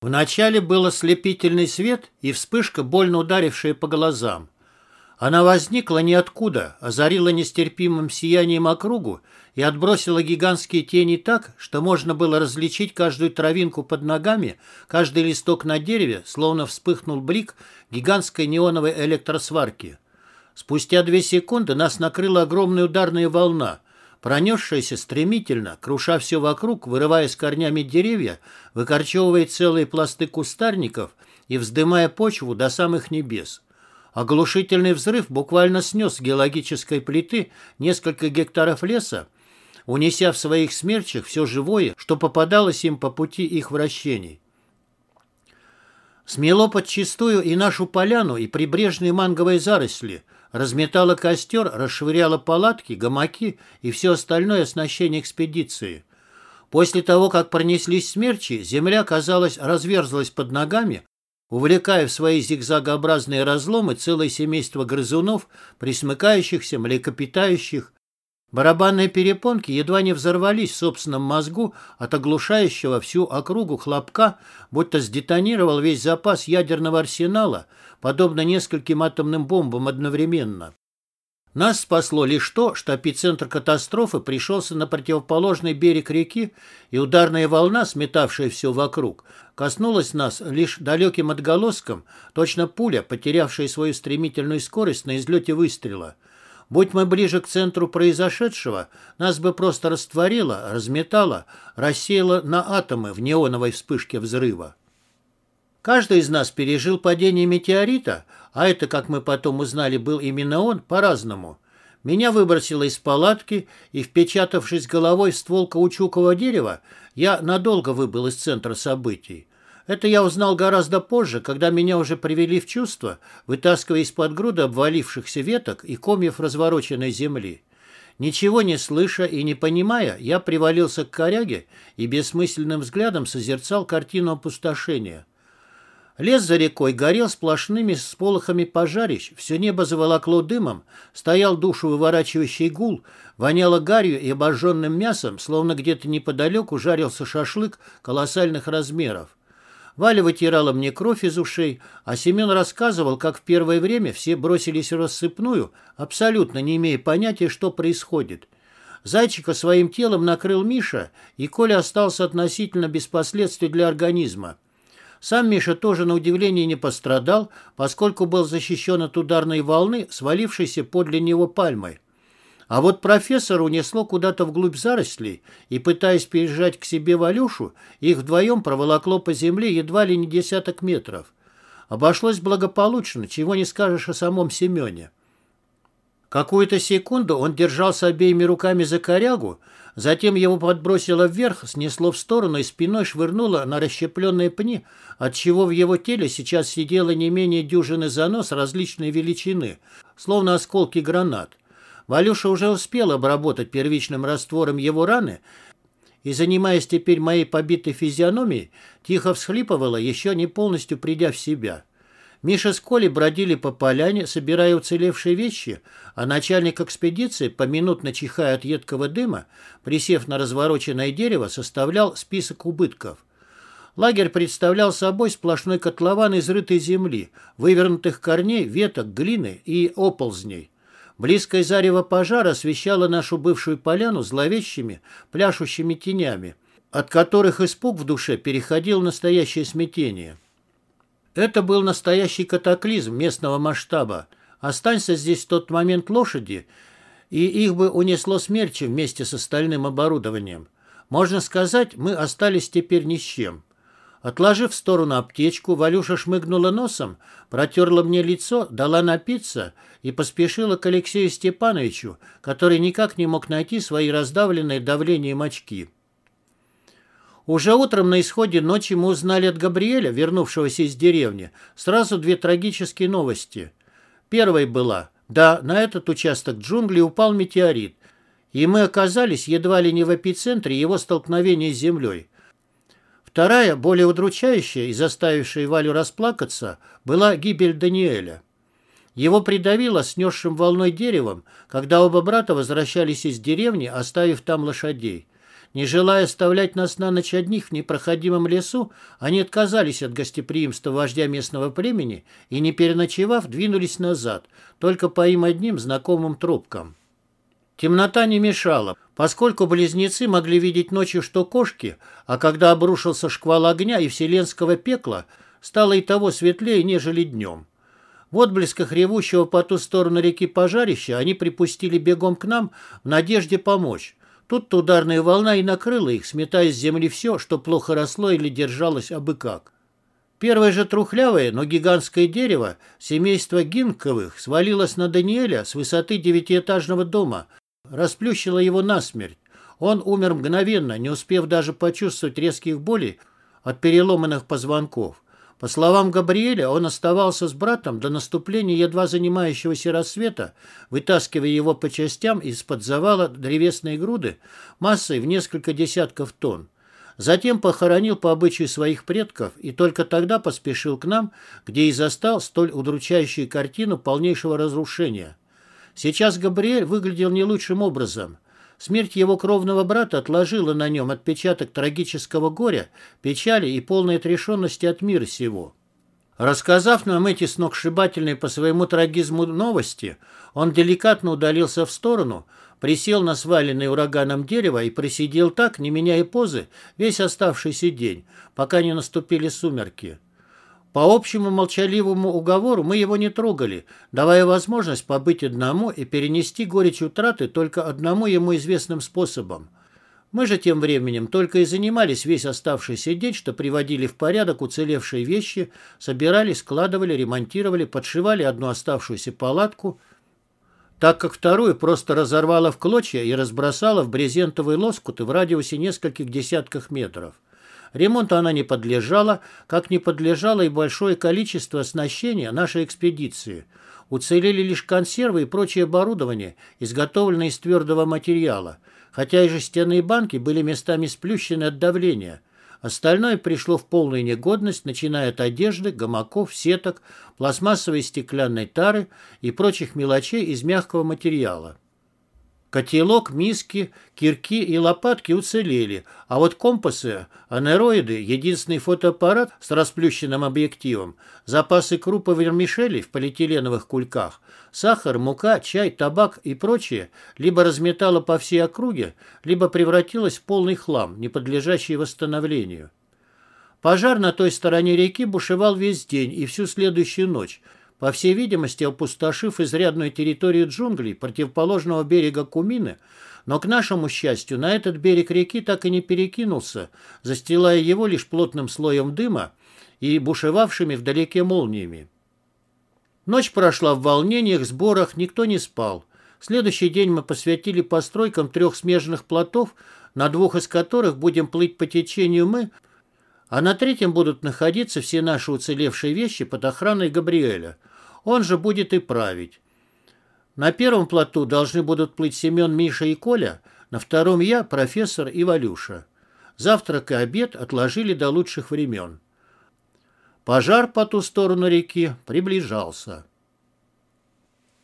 Вначале был ослепительный свет и вспышка, больно ударившая по глазам. Она возникла ниоткуда, озарила нестерпимым сиянием округу и отбросила гигантские тени так, что можно было различить каждую травинку под ногами, каждый листок на дереве, словно вспыхнул блик гигантской неоновой электросварки. Спустя 2 секунды нас накрыла огромная ударная волна, пронесшаяся стремительно, круша все вокруг, вырывая с корнями деревья, выкорчевывая целые пласты кустарников и вздымая почву до самых небес. Оглушительный взрыв буквально снес с геологической плиты несколько гектаров леса, унеся в своих смерчах все живое, что попадалось им по пути их вращений. Смело подчистую и нашу поляну, и прибрежные манговые заросли, разметало костер, расшвыряло палатки, гамаки и все остальное оснащение экспедиции. После того, как пронеслись смерчи, земля, казалось, разверзлась под ногами, увлекая в свои зигзагообразные разломы целое семейство грызунов, присмыкающихся, млекопитающих. Барабанные перепонки едва не взорвались в собственном мозгу от оглушающего всю округу хлопка, будто сдетонировал весь запас ядерного арсенала, подобно нескольким атомным бомбам одновременно. Нас спасло лишь то, что эпицентр катастрофы пришелся на противоположный берег реки, и ударная волна, сметавшая все вокруг, коснулась нас лишь далеким отголоском, точно пуля, потерявшая свою стремительную скорость на излете выстрела. Будь мы ближе к центру произошедшего, нас бы просто растворило, разметало, рассеяло на атомы в неоновой вспышке взрыва. Каждый из нас пережил падение метеорита, а это, как мы потом узнали, был именно он, по-разному. Меня выбросило из палатки, и, впечатавшись головой в ствол каучукового дерева, я надолго выбыл из центра событий. Это я узнал гораздо позже, когда меня уже привели в чувство, вытаскивая из-под груды обвалившихся веток и комьев развороченной земли. Ничего не слыша и не понимая, я привалился к коряге и бессмысленным взглядом созерцал картину опустошения. Лес за рекой горел сплошными сполохами пожарищ, все небо заволокло дымом, стоял душу выворачивающий гул, воняло гарью и обожженным мясом, словно где-то неподалеку жарился шашлык колоссальных размеров. Валя вытирала мне кровь из ушей, а Семен рассказывал, как в первое время все бросились в рассыпную, абсолютно не имея понятия, что происходит. Зайчика своим телом накрыл Миша, и Коля остался относительно без последствий для организма. Сам Миша тоже, на удивление, не пострадал, поскольку был защищен от ударной волны, свалившейся подле него пальмой. А вот профессора унесло куда-то вглубь зарослей, и, пытаясь пережать к себе Валюшу, их вдвоем проволокло по земле едва ли не 10 метров. Обошлось благополучно, чего не скажешь о самом Семене. Какую-то секунду он держался обеими руками за корягу, затем его подбросило вверх, снесло в сторону и спиной швырнуло на расщепленные пни, отчего в его теле сейчас сидело не менее дюжины занос различной величины, словно осколки гранат. Валюша уже успел обработать первичным раствором его раны и, занимаясь теперь моей побитой физиономией, тихо всхлипывала, еще не полностью придя в себя. Миша с Колей бродили по поляне, собирая уцелевшие вещи, а начальник экспедиции, поминутно чихая от едкого дыма, присев на развороченное дерево, составлял список убытков. Лагерь представлял собой сплошной котлован изрытой земли, вывернутых корней, веток, глины и оползней. Близкое зарево пожара освещало нашу бывшую поляну зловещими, пляшущими тенями, от которых испуг в душе переходил в настоящее смятение. Это был настоящий катаклизм местного масштаба. Останься здесь в тот момент лошади, и их бы унесло смерчем вместе с остальным оборудованием. Можно сказать, мы остались теперь ни с чем. Отложив в сторону аптечку, Валюша шмыгнула носом, протерла мне лицо, дала напиться и поспешила к Алексею Степановичу, который никак не мог найти свои раздавленные давлением очки. Уже утром на исходе ночи мы узнали от Габриэля, вернувшегося из деревни, сразу 2 трагические новости. Первой была: да, на этот участок джунглей упал метеорит, и мы оказались едва ли не в эпицентре его столкновения с землей. Вторая, более удручающая и заставившая Валю расплакаться, была гибель Даниэля. Его придавило снесшим волной деревом, когда оба брата возвращались из деревни, оставив там лошадей. Не желая оставлять нас на ночь одних в непроходимом лесу, они отказались от гостеприимства вождя местного племени и, не переночевав, двинулись назад, только по им одним знакомым тропкам. Темнота не мешала, поскольку близнецы могли видеть ночью, что кошки, а когда обрушился шквал огня и вселенского пекла, стало и того светлее, нежели днем. В отблесках ревущего по ту сторону реки пожарища они припустили бегом к нам в надежде помочь. Тут-то ударная волна и накрыла их, сметая с земли все, что плохо росло или держалось абы как. Первое же трухлявое, но гигантское дерево семейства Гинковых свалилось на Даниэля с высоты 9-этажного дома, расплющило его насмерть. Он умер мгновенно, не успев даже почувствовать резких болей от переломанных позвонков. По словам Габриэля, он оставался с братом до наступления едва занимающегося рассвета, вытаскивая его по частям из-под завала древесной груды массой в несколько десятков тонн. Затем похоронил по обычаю своих предков и только тогда поспешил к нам, где и застал столь удручающую картину полнейшего разрушения. Сейчас Габриэль выглядел не лучшим образом. Смерть его кровного брата отложила на нем отпечаток трагического горя, печали и полной отрешенности от мира сего. Рассказав нам эти сногсшибательные по своему трагизму новости, он деликатно удалился в сторону, присел на сваленное ураганом дерево и просидел так, не меняя позы, весь оставшийся день, пока не наступили сумерки. По общему молчаливому уговору мы его не трогали, давая возможность побыть одному и перенести горечь утраты только одному ему известным способом. Мы же тем временем только и занимались весь оставшийся день, что приводили в порядок уцелевшие вещи, собирали, складывали, ремонтировали, подшивали одну оставшуюся палатку, так как вторую просто разорвало в клочья и разбросало в брезентовые лоскуты в радиусе нескольких десятков метров. Ремонту она не подлежала, как не подлежало и большое количество оснащения нашей экспедиции. Уцелели лишь консервы и прочее оборудование, изготовленное из твердого материала, хотя и жестяные банки были местами сплющены от давления. Остальное пришло в полную негодность, начиная от одежды, гамаков, сеток, пластмассовой и стеклянной тары и прочих мелочей из мягкого материала. Котелок, миски, кирки и лопатки уцелели, а вот компасы, анероиды, единственный фотоаппарат с расплющенным объективом, запасы крупы вермишели в полиэтиленовых кульках, сахар, мука, чай, табак и прочее либо разметало по всей округе, либо превратилось в полный хлам, не подлежащий восстановлению. Пожар на той стороне реки бушевал весь день и всю следующую ночь, по всей видимости, опустошив изрядную территорию джунглей противоположного берега Кумины, но, к нашему счастью, на этот берег реки так и не перекинулся, застилая его лишь плотным слоем дыма и бушевавшими вдалеке молниями. Ночь прошла в волнениях, сборах, никто не спал. Следующий день мы посвятили постройкам 3 смежных плотов, на 2 из которых будем плыть по течению мы, а на 3 будут находиться все наши уцелевшие вещи под охраной Габриэля. Он же будет и править. На 1 плоту должны будут плыть Семен, Миша и Коля, на 2 я, профессор и Валюша. Завтрак и обед отложили до лучших времен. Пожар по ту сторону реки приближался.